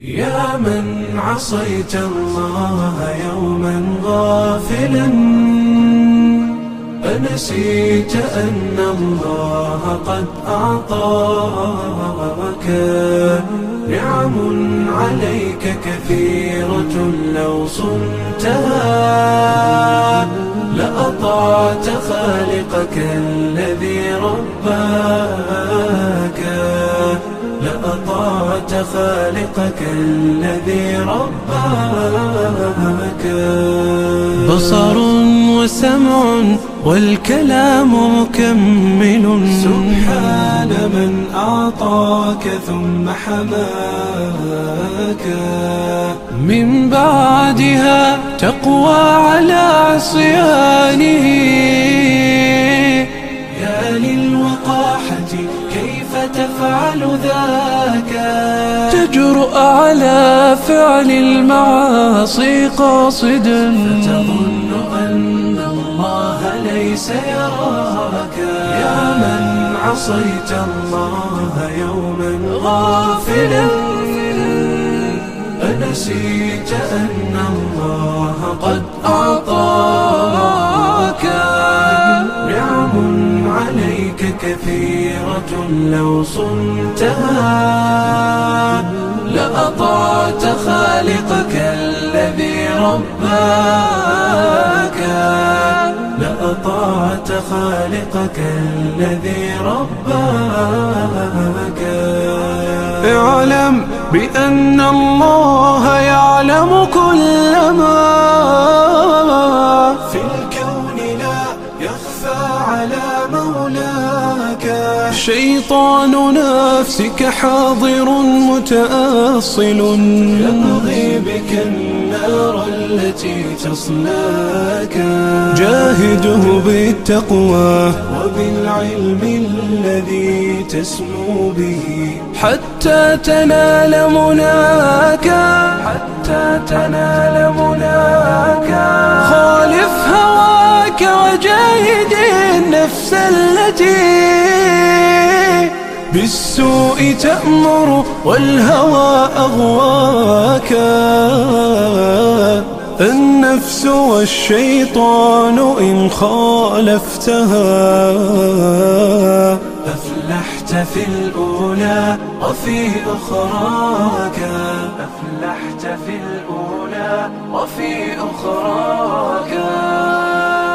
يا من عصيت الله يوما غافلا، أنسيت أن الله قد أعطاك نعم عليك كثيرة، لو صنتها لأطعت خالقك الذي رباك، لأطعت خالقك الذي رباك. بصر وسمع والكلام مكمل، سبحان من أعطاك ثم حماك. من بعدها تقوى على عصيانه، يا للوقاحة كيف تفعل ذاك؟ تجرؤ على فعل المعاصي قاصدا، فتظن أن الله ليس يراك. يا من عصيت الله يوما غافلا، أنسيت أن الله قد أعطاك نعم عليك كثيرة، لو صنتها لأطعت خالقك الذي رباك، لأطعت خالقك الذي رباك. اعلم بأن الله يعلم كل ما في الكون، لا يخفى على مولاك. شيطان نفسك حاضر متأصل، يبغي بك النار التي تصلاك. جاهده بالتقوى وبالعلم الذي تسمو به، حتى تنال مناك، حتى تنال مناك. خالف هواك وجاهد النفس التي بالسوء تأمر والهوى أغواك. النفس والشيطان إن خالفتها أفلحت في الأولى وفي أخراك، أفلحت في الأولى وفي أخراك.